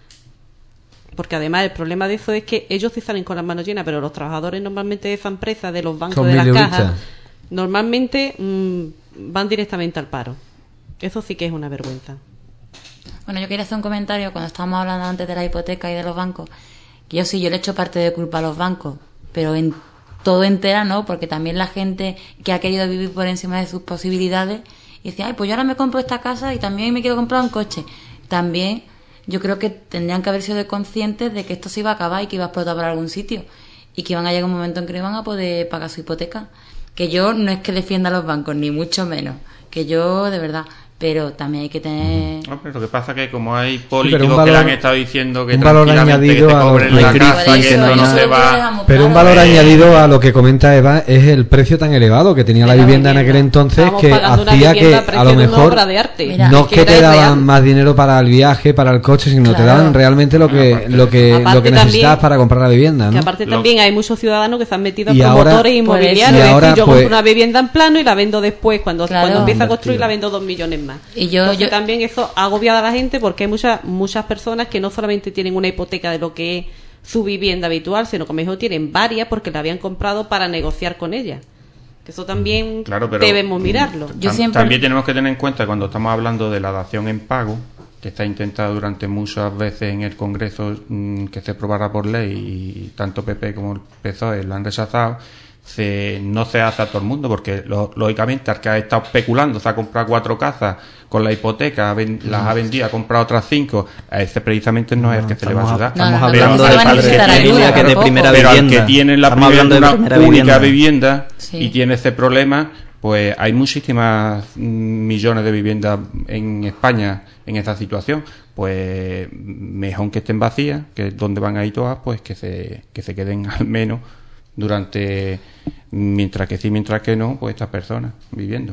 Porque además el problema de eso es que ellos sí salen con las manos llenas, pero los trabajadores normalmente de esa empresa, de los bancos, Son de las mileuristas. cajas, normalmente mmm, van directamente al paro. Eso sí que es una vergüenza. Bueno, yo quería hacer un comentario cuando estábamos hablando antes de la hipoteca y de los bancos, que yo sí, yo le echo parte de culpa a los bancos, pero en todo entera no, porque también la gente que ha querido vivir por encima de sus posibilidades y decía, ay, pues yo ahora me compro esta casa y también me quiero comprar un coche. También yo creo que tendrían que haber sido conscientes de que esto se iba a acabar y que iba a explotar por algún sitio y que iban a llegar un momento en que no iban a poder pagar su hipoteca. Que yo no es que defienda a los bancos, ni mucho menos, que yo de verdad, pero también hay que tener... No, pero lo que pasa es que como hay pero políticos un valor- que le han estado diciendo que un valor tranquilamente que añadido te a lo- cobren no hay la crisis, casa, que eso, esto no eso se lo quiero va... dejar muy Pero un claro. valor Eh, añadido a lo que comenta Eva es el precio tan elevado que tenía la De la vivienda en aquel vivienda. entonces, Estábamos que pagando una hacía que vivienda a a precio lo de una mejor obra de arte. Mira, no es es que que era te daban irreal. más dinero para el viaje, para el coche, sino te Claro. daban realmente lo que lo que Aparte lo que necesitabas también- para comprar la vivienda, Que ¿no? aparte Lo- también hay muchos ciudadanos que se han metido a Y ahora- promotores inmobiliarios. y Es ahora, decir, yo pues- compro una vivienda en plano y la vendo después. Cuando, Claro. cuando empieza a construir Invertido. la vendo dos millones más. Y yo- Entonces yo- también eso ha agobiado a la gente porque hay muchas muchas personas que no solamente tienen una hipoteca de lo que es su vivienda habitual, sino que a lo mejor tienen varias porque la habían comprado para negociar con ella. Que eso también Claro, pero debemos mirarlo. Yo tam- siempre- también tenemos que tener en cuenta cuando estamos hablando de la dación en pago, que está intentada durante muchas veces en el Congreso mm, que se aprobara por ley, y tanto P P como el P S O E la han rechazado. Se, no se hace a todo el mundo porque lo- lógicamente al que ha estado especulando, se ha comprado cuatro casas con la hipoteca, ha ven- las ha vendido, ha comprado otras cinco, a ese precisamente no, es el que se le va a ayudar. No, no, Estamos no, hablando no de se van a padres de necesitar familia ayuda, que de tampoco. primera Pero al vivienda. que tiene la Estamos primera, hablando de una primera única vivienda. vivienda Sí. y tiene ese problema, pues hay muchísimas mm, millones de viviendas en España en esta situación. Pues mejor que estén vacías, que es donde van a ir todas, pues que se, que se queden al menos durante, mientras que sí, mientras que no, pues estas personas viviendo.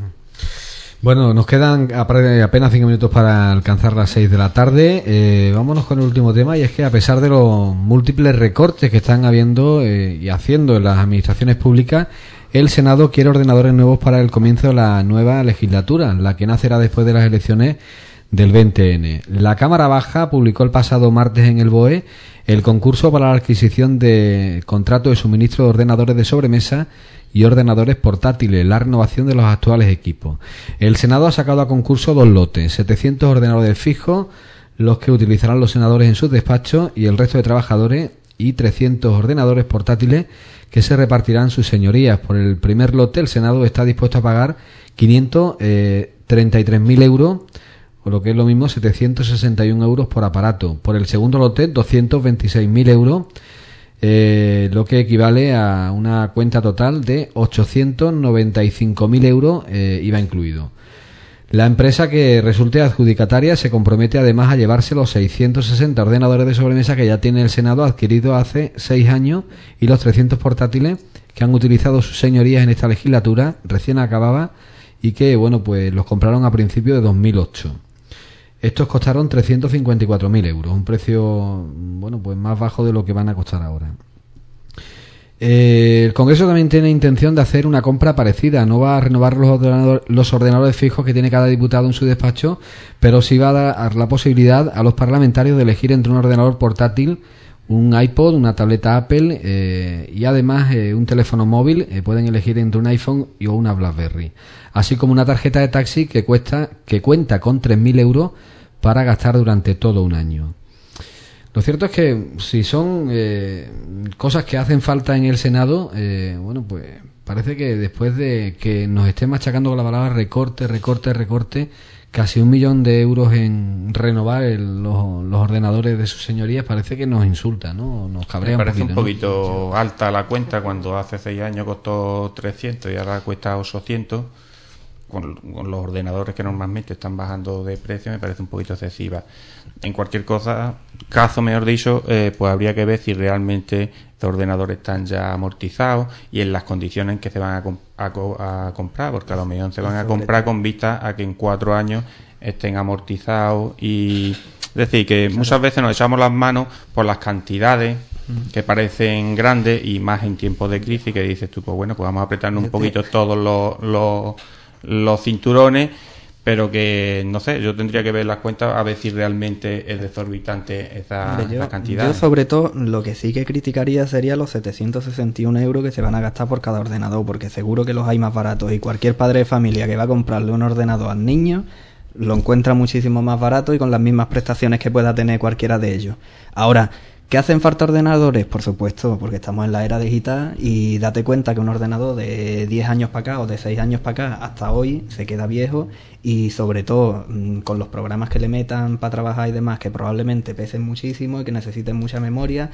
Bueno, nos quedan apre- apenas cinco minutos para alcanzar las seis de la tarde. Eh, vámonos con el último tema, y es que a pesar de los múltiples recortes que están habiendo eh, y haciendo en las administraciones públicas, el Senado quiere ordenadores nuevos para el comienzo de la nueva legislatura, la que nacerá después de las elecciones del veinte ene. La Cámara Baja publicó el pasado martes en el B O E el concurso para la adquisición de contrato de suministro de ordenadores de sobremesa y ordenadores portátiles, la renovación de los actuales equipos. El Senado ha sacado a concurso dos lotes, setecientos ordenadores fijos, los que utilizarán los senadores en sus despachos y el resto de trabajadores, y trescientos ordenadores portátiles que se repartirán sus señorías. Por el primer lote, el Senado está dispuesto a pagar quinientos treinta y tres mil euros, o lo que es lo mismo, setecientos sesenta y uno euros por aparato. Por el segundo lote, doscientos veintiséis mil euros, eh, lo que equivale a una cuenta total de ochocientos noventa y cinco mil euros, eh, I V A incluido. La empresa que resulte adjudicataria se compromete además a llevarse los seiscientos sesenta ordenadores de sobremesa que ya tiene el Senado adquirido hace seis años y los trescientos portátiles que han utilizado sus señorías en esta legislatura recién acababa y que, bueno, pues los compraron a principios de dos mil ocho. Estos costaron trescientos cincuenta y cuatro mil euros, un precio, bueno, pues más bajo de lo que van a costar ahora. Eh, el Congreso también tiene intención de hacer una compra parecida. No va a renovar los ordenadores, los ordenadores fijos que tiene cada diputado en su despacho, pero sí va a dar la posibilidad a los parlamentarios de elegir entre un ordenador portátil, un iPod, una tableta Apple eh, y además eh, un teléfono móvil. Eh, pueden elegir entre un iPhone y o una BlackBerry, así como una tarjeta de taxi que cuesta que cuenta con tres mil euros para gastar durante todo un año. Lo cierto es que si son eh, cosas que hacen falta en el Senado, eh, bueno, pues parece que después de que nos estén machacando con la palabra recorte, recorte, recorte, casi un millón de euros en renovar el, los, los ordenadores de sus señorías, parece que nos insulta, ¿no? Nos cabrea Me parece un poquito, un poquito ¿no? alta la cuenta, cuando hace seis años costó trescientos y ahora cuesta ochocientos. Con, con los ordenadores que normalmente están bajando de precio, me parece un poquito excesiva. En cualquier cosa, caso mejor dicho, eh, pues habría que ver si realmente los ordenadores están ya amortizados y en las condiciones en que se van a, comp- a, co- a comprar, porque a lo mejor se van a comprar con vista a que en cuatro años estén amortizados. Y es decir, que muchas veces nos echamos las manos por las cantidades que parecen grandes, y más en tiempos de crisis, que dices tú, pues bueno, pues vamos a apretarnos un poquito todos los, los los cinturones, pero que no sé, yo tendría que ver las cuentas a ver si realmente es desorbitante esa, Hombre, yo, esa cantidad. Yo sobre todo lo que sí que criticaría sería los setecientos sesenta y uno euros que se van a gastar por cada ordenador, porque seguro que los hay más baratos, y cualquier padre de familia que va a comprarle un ordenador al niño lo encuentra muchísimo más barato y con las mismas prestaciones que pueda tener cualquiera de ellos. Ahora, ¿qué hacen falta ordenadores? Por supuesto, porque estamos en la era digital, y date cuenta que un ordenador de diez años para acá o de seis años para acá hasta hoy se queda viejo, y sobre todo mmm, con los programas que le metan para trabajar y demás, que probablemente pesen muchísimo y que necesiten mucha memoria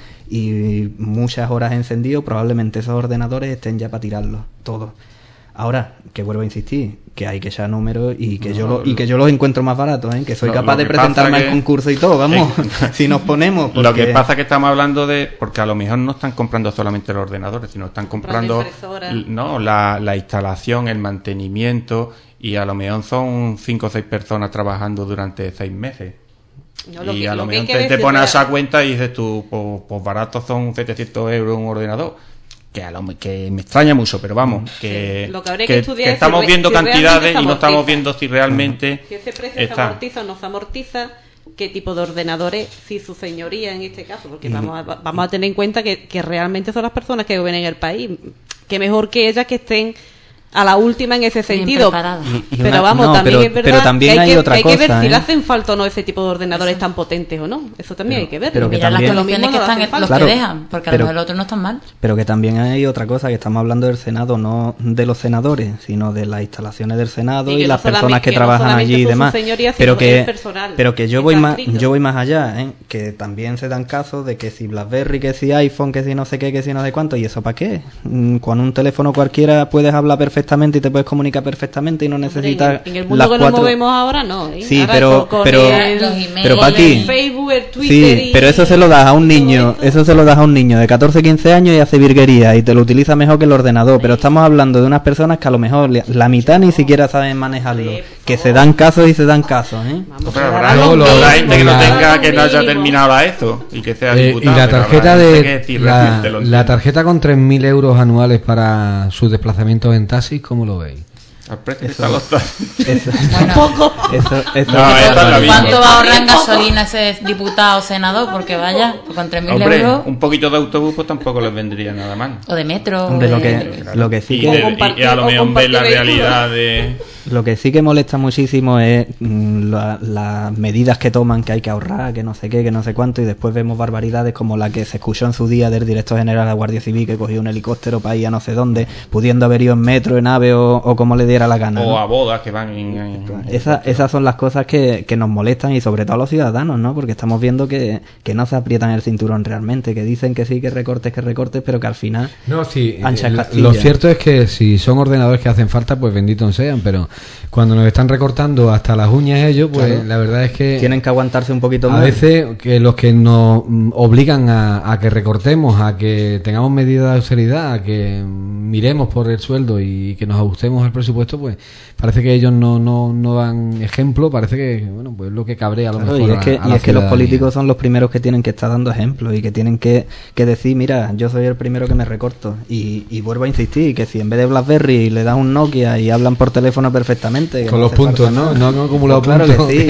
y muchas horas encendido, probablemente esos ordenadores estén ya para tirarlos todos. Ahora, que vuelvo a insistir, que hay que echar números y que no, yo lo, y que yo los encuentro más baratos, ¿eh? Que soy lo, capaz lo que de presentarme al concurso y todo, vamos, eh, si nos ponemos. Porque... Lo que pasa es que estamos hablando de, porque a lo mejor no están comprando solamente los ordenadores, sino están comprando no la, la instalación, el mantenimiento, y a lo mejor son cinco o seis personas trabajando durante seis meses. No, y que, a lo, lo mejor te, te pones a esa cuenta y dices tú, pues, pues baratos son setecientos euros un ordenador. Que, a lo, que me extraña mucho, pero vamos, que, sí, lo que, que, que, que estamos si viendo si cantidades y no estamos viendo si realmente si ese precio está. se amortiza o no se amortiza, qué tipo de ordenadores, si su señoría en este caso, porque mm. vamos, a, vamos a tener en cuenta que, que realmente son las personas que viven en el país, que mejor que ellas que estén a la última en ese sentido. Y, y pero una, vamos, no, también pero, es verdad pero también que hay, hay que, otra hay cosa, que ver ¿eh? si le hacen falta o no ese tipo de ordenadores eso. tan potentes o no. Eso también pero, hay que ver. Pero que Mira también, las condiciones que están no los claro, que dejan, porque a lo mejor los otros no están mal. Pero que también hay otra cosa, que estamos hablando del Senado, no de los senadores, sino de las instalaciones del Senado y, y las no personas que, que trabajan no allí y demás. Señoría, pero que personal, pero que yo voy más yo voy más allá, ¿eh? Que también se dan casos de que si BlackBerry, que si iPhone, que si no sé qué, que si no sé cuánto, y eso para qué. Con un teléfono cualquiera puedes hablar perfectamente y te puedes comunicar perfectamente y no necesitas en, en el mundo que nos movemos ahora no, ¿eh? Sí, ahora pero con, pero con el, email, pero Paqui, el Facebook, el Twitter, sí, y, pero eso se lo das a un niño, eso se lo das a un niño de catorce, quince años y hace virguería y te lo utiliza mejor que el ordenador, sí. Pero estamos hablando de unas personas que a lo mejor la mitad ni siquiera saben manejarlo, sí, que se dan casos y se dan casos, ¿eh? Vamos, pero habrá no, lo, la gente que no tenga, que no haya terminado la esto y que sea eh, diputado, y la tarjeta de decir, la, la tarjeta con tres mil euros anuales para sus desplazamientos en taxis, ¿cómo lo veis? Al precio está los eso, bueno, poco. Eso, eso, no, eso ¿Cuánto va a ahorrar en gasolina ese diputado o senador? Porque vaya, pues con tres mil euros. Un poquito de autobús pues tampoco les vendría nada mal. O de metro. Hombre, de... lo que, lo que sí y, que. De, y, y a lo mejor ver la realidad de. Lo que sí que molesta muchísimo es mmm, las la medidas que toman, que hay que ahorrar, que no sé qué, que no sé cuánto, y después vemos barbaridades como la que se escuchó en su día del director general de la Guardia Civil, que cogió un helicóptero para ir a no sé dónde, pudiendo haber ido en metro, en ave o, o como le diera la gana. O ¿no? a bodas que van en... en Esa, esas son las cosas que, que nos molestan, y sobre todo a los ciudadanos, ¿no? Porque estamos viendo que, que no se aprietan el cinturón realmente, que dicen que sí, que recortes, que recortes, pero que al final... No, sí, anchas eh, castillas. Lo cierto es que si son ordenadores que hacen falta, pues benditos sean, pero cuando nos están recortando hasta las uñas ellos, pues claro, la verdad es que tienen que aguantarse un poquito más. A veces que los que nos obligan a, a que recortemos, a que tengamos medidas de austeridad, a que miremos por el sueldo y que nos ajustemos al presupuesto, pues parece que ellos no, no, no dan ejemplo, parece que bueno, pues lo que cabrea a lo claro, mejor. Y es que, a, a y es que los políticos son los primeros que tienen que estar dando ejemplos y que tienen que, que decir, mira, yo soy el primero que me recorto. Y, y vuelvo a insistir, que si en vez de BlackBerry le das un Nokia y hablan por teléfono perfectamente, con no los puntos, ¿no? No han acumulado pues puntos. Claro que sí.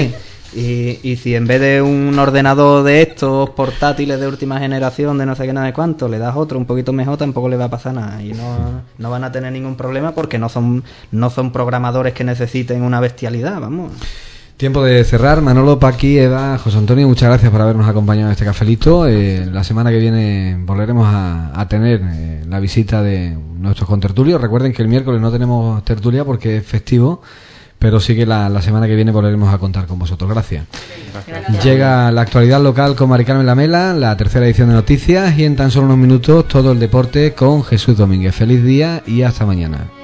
Y, y si en vez de un ordenador de estos portátiles de última generación, de no sé qué, nada de cuánto, le das otro un poquito mejor, tampoco le va a pasar nada. Y no, no van a tener ningún problema porque no son, no son programadores que necesiten una bestialidad, vamos. Tiempo de cerrar. Manolo, Paqui, Eva, José Antonio, muchas gracias por habernos acompañado en este cafelito. Eh, la semana que viene volveremos a, a tener eh, la visita de nuestros contertulios. Recuerden que el miércoles no tenemos tertulia porque es festivo, pero sí que la, la semana que viene volveremos a contar con vosotros. Gracias. Gracias. Llega la actualidad local con Mari Carmen Lamela, la tercera edición de noticias, y en tan solo unos minutos todo el deporte con Jesús Domínguez. Feliz día y hasta mañana.